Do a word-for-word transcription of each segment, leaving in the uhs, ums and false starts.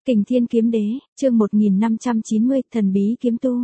Kình Thiên Kiếm Đế, chương một nghìn năm trăm chín mươi, Thần Bí Kiếm Tu.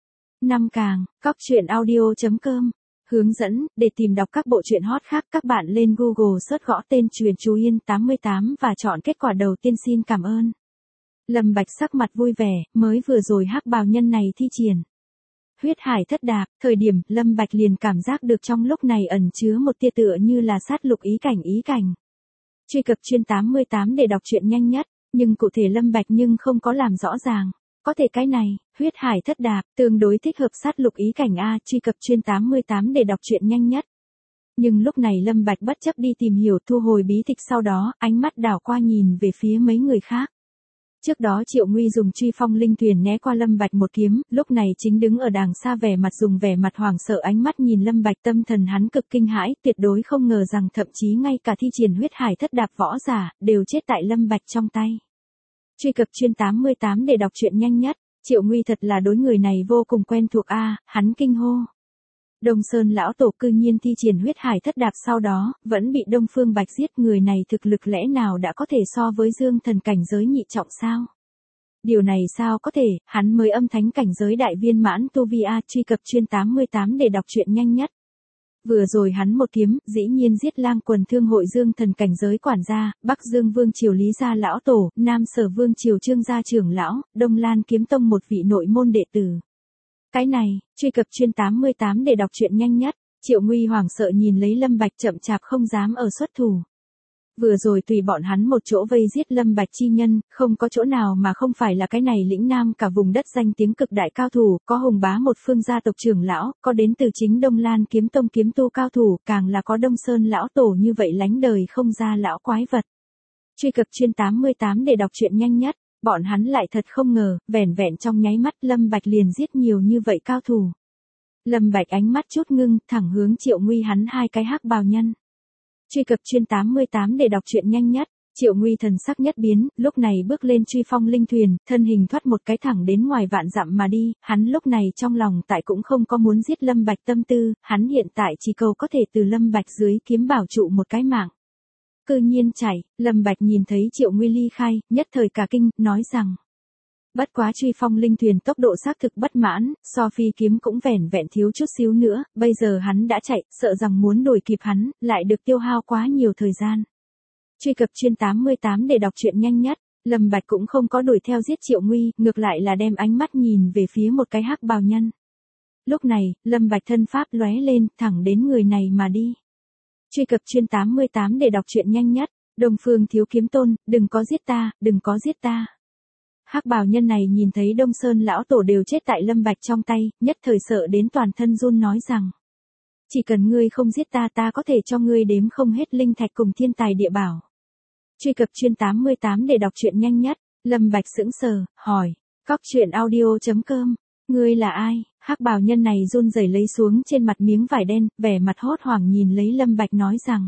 Năm càng, cóc truyện audio chấm com. Hướng dẫn, để tìm đọc các bộ truyện hot khác các bạn lên Google search gõ tên Truyện Chú Yên tám mươi tám và chọn kết quả đầu tiên. Xin cảm ơn. Lâm Bạch sắc mặt vui vẻ, mới vừa rồi hắc bào nhân này thi triển huyết hải thất đạp, thời điểm Lâm Bạch liền cảm giác được trong lúc này ẩn chứa một tia tựa như là sát lục ý cảnh ý cảnh. Truy cập chuyên tám mươi tám để đọc truyện nhanh nhất, nhưng cụ thể Lâm Bạch nhưng không có làm rõ ràng. Có thể cái này, huyết hải thất đạp, tương đối thích hợp sát lục ý cảnh A, truy cập chuyên tám mươi tám để đọc truyện nhanh nhất. Nhưng lúc này Lâm Bạch bất chấp đi tìm hiểu thu hồi bí tịch, sau đó, ánh mắt đảo qua nhìn về phía mấy người khác. Trước đó Triệu Nguy dùng truy phong linh thuyền né qua Lâm Bạch một kiếm, lúc này chính đứng ở đàng xa vẻ mặt dùng vẻ mặt hoảng sợ ánh mắt nhìn Lâm Bạch, tâm thần hắn cực kinh hãi, tuyệt đối không ngờ rằng thậm chí ngay cả thi triển huyết hải thất đạp võ giả, đều chết tại Lâm Bạch trong tay. Truy cập chuyên tám mươi tám để đọc truyện nhanh nhất, Triệu Nguy thật là đối người này vô cùng quen thuộc a, hắn kinh hô. Đông Sơn lão tổ cư nhiên thi triển huyết hải thất đạp sau đó, vẫn bị Đông Phương Bạch giết, người này thực lực lẽ nào đã có thể so với Dương Thần cảnh giới nhị trọng sao? Điều này sao có thể, hắn mới âm thánh cảnh giới đại viên mãn tu vi a, truy cập chuyên tám mươi tám để đọc truyện nhanh nhất. Vừa rồi hắn một kiếm, dĩ nhiên giết Lang Quần Thương hội Dương Thần cảnh giới quản gia, Bắc Dương Vương triều Lý gia lão tổ, Nam Sở Vương triều Trương gia trưởng lão, Đông Lan kiếm tông một vị nội môn đệ tử. Cái này, truy cập chuyên tám mươi tám để đọc truyện nhanh nhất, Triệu Nguy hoảng sợ nhìn lấy Lâm Bạch chậm chạp không dám ở xuất thủ. Vừa rồi tùy bọn hắn một chỗ vây giết Lâm Bạch chi nhân, không có chỗ nào mà không phải là cái này lĩnh nam cả vùng đất danh tiếng cực đại cao thủ, có Hùng Bá một phương gia tộc trưởng lão, có đến từ chính Đông Lan kiếm tông kiếm tu cao thủ, càng là có Đông Sơn lão tổ như vậy lánh đời không ra lão quái vật. Truy cập chuyên tám mươi tám để đọc truyện nhanh nhất, bọn hắn lại thật không ngờ, vẻn vẹn trong nháy mắt Lâm Bạch liền giết nhiều như vậy cao thủ. Lâm Bạch ánh mắt chút ngưng, thẳng hướng Triệu Nguy hắn hai cái hắc bào nhân. Truy cập chuyên tám mươi tám để đọc truyện nhanh nhất, Triệu Nguy thần sắc nhất biến, lúc này bước lên truy phong linh thuyền, thân hình thoát một cái thẳng đến ngoài vạn dặm mà đi, hắn lúc này trong lòng tại cũng không có muốn giết Lâm Bạch tâm tư, hắn hiện tại chỉ cầu có thể từ Lâm Bạch dưới kiếm bảo trụ một cái mạng. Cư nhiên chạy, Lâm Bạch nhìn thấy Triệu Nguy ly khai, nhất thời cả kinh, nói rằng. Bất quá truy phong linh thuyền tốc độ xác thực bất mãn, so phi kiếm cũng vẻn vẹn thiếu chút xíu nữa, bây giờ hắn đã chạy, sợ rằng muốn đuổi kịp hắn, lại được tiêu hao quá nhiều thời gian. Truy cập chuyên tám mươi tám để đọc truyện nhanh nhất, Lâm Bạch cũng không có đuổi theo giết Triệu Nguy, ngược lại là đem ánh mắt nhìn về phía một cái hắc bào nhân. Lúc này, Lâm Bạch thân pháp lóe lên, thẳng đến người này mà đi. Truy cập chuyên tám mươi tám để đọc truyện nhanh nhất, Đông Phương Thiếu Kiếm Tôn, đừng có giết ta, đừng có giết ta. Hắc bào nhân này nhìn thấy Đông Sơn lão tổ đều chết tại Lâm Bạch trong tay, nhất thời sợ đến toàn thân run nói rằng. Chỉ cần ngươi không giết ta ta có thể cho ngươi đếm không hết linh thạch cùng thiên tài địa bảo. Truy cập chuyên tám mươi tám để đọc truyện nhanh nhất, Lâm Bạch sững sờ, hỏi, cóc truyện audio chấm com, ngươi là ai? Hắc bào nhân này run rẩy lấy xuống trên mặt miếng vải đen, vẻ mặt hốt hoảng nhìn lấy Lâm Bạch nói rằng.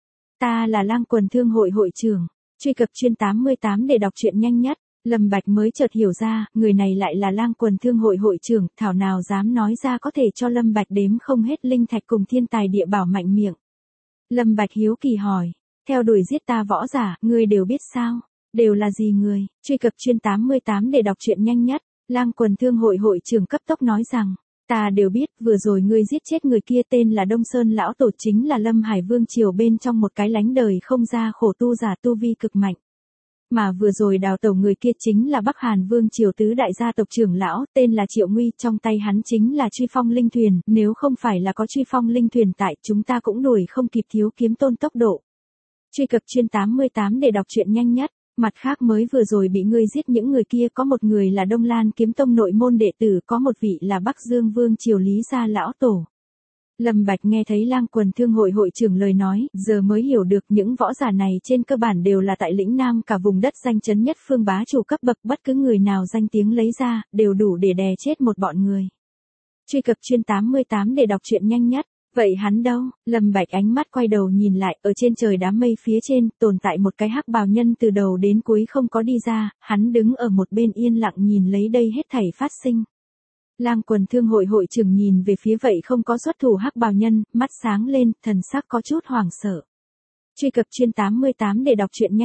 Ta là Lang Quần Thương hội hội trưởng, truy cập chuyên tám mươi tám để đọc truyện nhanh nhất. Lâm Bạch mới chợt hiểu ra, người này lại là Lang Quần Thương hội hội trưởng, thảo nào dám nói ra có thể cho Lâm Bạch đếm không hết linh thạch cùng thiên tài địa bảo mạnh miệng. Lâm Bạch hiếu kỳ hỏi, theo đuổi giết ta võ giả, ngươi đều biết sao? Đều là gì người? Truy cập chuyên tám mươi tám để đọc truyện nhanh nhất, Lang Quần Thương hội hội trưởng cấp tốc nói rằng, ta đều biết, vừa rồi ngươi giết chết người kia tên là Đông Sơn lão tổ, chính là Lâm Hải Vương triều bên trong một cái lánh đời không ra khổ tu giả tu vi cực mạnh. Mà vừa rồi đào tẩu người kia chính là Bắc Hàn Vương triều tứ đại gia tộc trưởng lão, tên là Triệu Nguy, trong tay hắn chính là truy phong linh thuyền, nếu không phải là có truy phong linh thuyền tại, chúng ta cũng đuổi không kịp Thiếu Kiếm Tôn tốc độ. Truy cập chuyên tám mươi tám để đọc truyện nhanh nhất, mặt khác mới vừa rồi bị ngươi giết những người kia có một người là Đông Lan kiếm tông nội môn đệ tử, có một vị là Bắc Dương Vương triều Lý gia lão tổ. Lâm Bạch nghe thấy Lang Quần Thương hội hội trưởng lời nói, giờ mới hiểu được những võ giả này trên cơ bản đều là tại lĩnh nam cả vùng đất danh chấn nhất phương bá chủ cấp bậc, bất cứ người nào danh tiếng lấy ra, đều đủ để đè chết một bọn người. Truy cập chuyên tám mươi tám để đọc truyện nhanh nhất, vậy hắn đâu? Lâm Bạch ánh mắt quay đầu nhìn lại, ở trên trời đám mây phía trên, tồn tại một cái hắc bào nhân từ đầu đến cuối không có đi ra, hắn đứng ở một bên yên lặng nhìn lấy đây hết thảy phát sinh. Lang Quần Thương hội hội trưởng nhìn về phía vậy không có xuất thủ hắc bào nhân, mắt sáng lên, thần sắc có chút hoảng sợ. Truy cập chuyên tám mươi tám để đọc truyện nhanh nhất,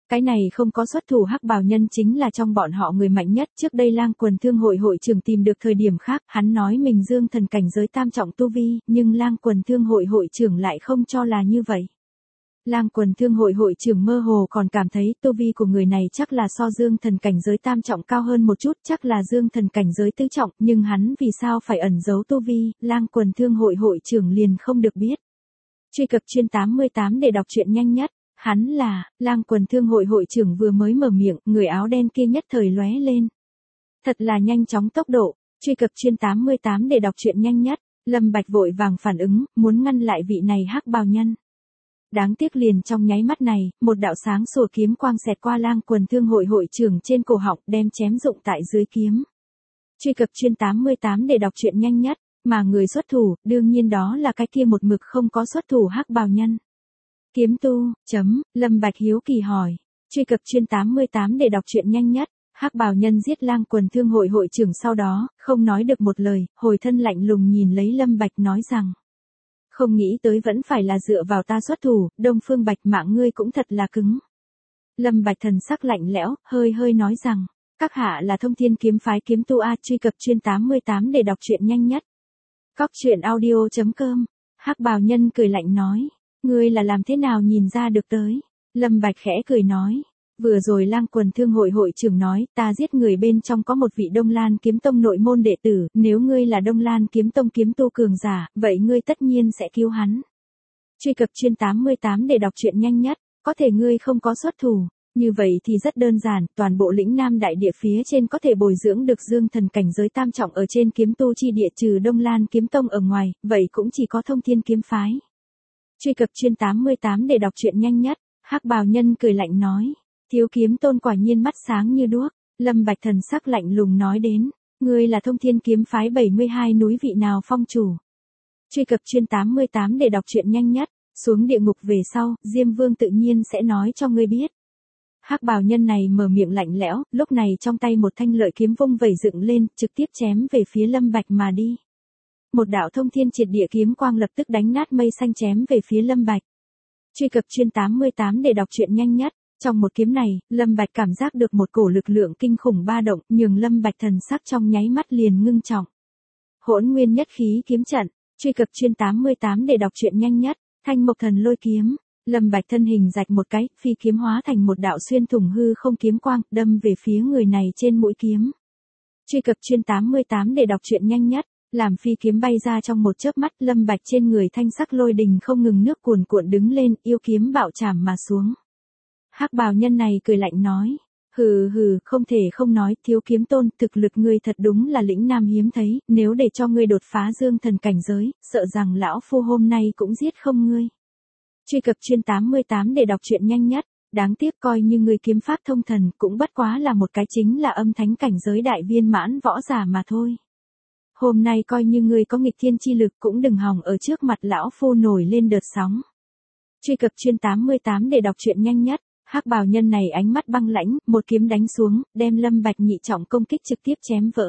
Cái này không có xuất thủ hắc bào nhân chính là trong bọn họ người mạnh nhất, trước đây Lang Quần Thương hội hội trưởng tìm được thời điểm khác, hắn nói mình dương thần cảnh giới tam trọng tu vi, nhưng Lang Quần Thương hội hội trưởng lại không cho là như vậy. Lang Quần Thương hội hội trưởng mơ hồ còn cảm thấy tu vi của người này chắc là so dương thần cảnh giới tam trọng cao hơn một chút, chắc là dương thần cảnh giới tứ trọng, nhưng hắn vì sao phải ẩn giấu tu vi, Lang Quần Thương hội hội trưởng liền không được biết. Truy cập chuyên tám mươi tám để đọc truyện nhanh nhất. Hắn là, Lang Quần Thương hội hội trưởng vừa mới mở miệng, người áo đen kia nhất thời lóe lên. Thật là nhanh chóng tốc độ, truy cập chuyên tám mươi tám để đọc truyện nhanh nhất, Lâm Bạch vội vàng phản ứng, muốn ngăn lại vị này hắc bào nhân. Đáng tiếc liền trong nháy mắt này, một đạo sáng sủa kiếm quang xẹt qua Lang Quần Thương hội hội trưởng trên cổ họng, đem chém dụng tại dưới kiếm. Truy cập chuyên tám mươi tám để đọc truyện nhanh nhất, mà người xuất thủ, đương nhiên đó là cái kia một mực không có xuất thủ hắc bào nhân. Kiếm tu, chấm, Lâm Bạch hiếu kỳ hỏi. Truy cập chuyên tám mươi tám để đọc truyện nhanh nhất, hắc bào nhân giết Lang Quần Thương hội hội trưởng sau đó, không nói được một lời, hồi thân lạnh lùng nhìn lấy Lâm Bạch nói rằng. Không nghĩ tới vẫn phải là dựa vào ta xuất thủ, Đông Phương Bạch mạng ngươi cũng thật là cứng. Lâm Bạch thần sắc lạnh lẽo, hơi hơi nói rằng, các hạ là Thông Thiên kiếm phái kiếm tu a, truy cập chuyên tám mươi tám để đọc truyện nhanh nhất. Cóc truyện audio chấm com, hắc bào nhân cười lạnh nói. Ngươi là làm thế nào nhìn ra được tới? Lâm Bạch khẽ cười nói. Vừa rồi Lang Quần Thương hội hội trưởng nói, ta giết người bên trong có một vị Đông Lan kiếm tông nội môn đệ tử, nếu ngươi là Đông Lan kiếm tông kiếm tu cường giả, vậy ngươi tất nhiên sẽ cứu hắn. Truy cập chuyên tám mươi tám để đọc truyện nhanh nhất, có thể ngươi không có xuất thủ. Như vậy thì rất đơn giản, toàn bộ lĩnh Nam đại địa phía trên có thể bồi dưỡng được dương thần cảnh giới tam trọng ở trên kiếm tu chi địa trừ Đông Lan kiếm tông ở ngoài, vậy cũng chỉ có Thông Thiên kiếm phái. Truy cập chuyên tám mươi tám để đọc truyện nhanh nhất, hắc bào nhân cười lạnh nói. Thiếu kiếm tôn quả nhiên mắt sáng như đuốc, Lâm Bạch thần sắc lạnh lùng nói đến. Ngươi là Thông Thiên kiếm phái bảy mươi hai núi vị nào phong chủ? Truy cập chuyên tám mươi tám để đọc truyện nhanh nhất, xuống địa ngục về sau, Diêm Vương tự nhiên sẽ nói cho ngươi biết. Hắc bào nhân này mở miệng lạnh lẽo, lúc này trong tay một thanh lợi kiếm vung vẩy dựng lên, trực tiếp chém về phía Lâm Bạch mà đi. Một đạo thông thiên triệt địa kiếm quang lập tức đánh nát mây xanh chém về phía Lâm Bạch. Truy cập chuyên tám mươi tám để đọc truyện nhanh nhất, trong một kiếm này, Lâm Bạch cảm giác được một cổ lực lượng kinh khủng ba động, nhường Lâm Bạch thần sắc trong nháy mắt liền ngưng trọng. Hỗn nguyên nhất khí kiếm trận, truy cập chuyên tám mươi tám để đọc truyện nhanh nhất, Thanh Mộc Thần Lôi kiếm. Lâm Bạch thân hình rạch một cái, phi kiếm hóa thành một đạo xuyên thủng hư không kiếm quang, đâm về phía người này trên mũi kiếm. Truy cập chuyên tám mươi tám để đọc truyện nhanh nhất, làm phi kiếm bay ra trong một chớp mắt, Lâm Bạch trên người thanh sắc lôi đình không ngừng nước cuồn cuộn đứng lên, yêu kiếm bạo chạm mà xuống. Hắc bào nhân này cười lạnh nói, hừ hừ, không thể không nói, thiếu kiếm tôn, thực lực ngươi thật đúng là lĩnh nam hiếm thấy, nếu để cho ngươi đột phá dương thần cảnh giới, sợ rằng lão phu hôm nay cũng giết không ngươi. Truy cập chuyên tám mươi tám để đọc truyện nhanh nhất, đáng tiếc coi như ngươi kiếm pháp thông thần, cũng bất quá là một cái chính là âm thánh cảnh giới đại viên mãn võ giả mà thôi. Hôm nay coi như ngươi có nghịch thiên chi lực cũng đừng hòng ở trước mặt lão phu nổi lên đợt sóng. Truy cập chuyên tám mươi tám để đọc truyện nhanh nhất, hắc bào nhân này ánh mắt băng lãnh, một kiếm đánh xuống, đem Lâm Bạch nhị trọng công kích trực tiếp chém vỡ.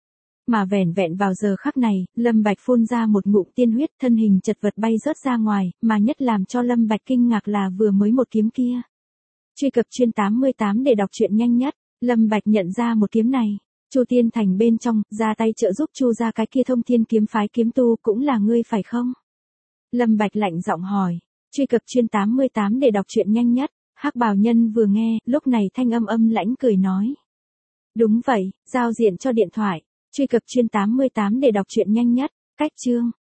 Mà vẻn vẹn vào giờ khắc này, Lâm Bạch phun ra một ngụm tiên huyết, thân hình chật vật bay rớt ra ngoài, mà nhất làm cho Lâm Bạch kinh ngạc là vừa mới một kiếm kia. Truy cập chuyên tám mươi tám để đọc truyện nhanh nhất, Lâm Bạch nhận ra một kiếm này. Chu Tiên Thành bên trong, ra tay trợ giúp Chu ra cái kia Thông Thiên kiếm phái kiếm tu cũng là ngươi phải không? Lâm Bạch lạnh giọng hỏi. Truy cập chuyên tám mươi tám để đọc truyện nhanh nhất, hắc bào nhân vừa nghe, lúc này thanh âm âm lãnh cười nói. Đúng vậy, giao diện cho điện thoại. Truy cập chuyên tám mươi tám để đọc truyện nhanh nhất, cách chương.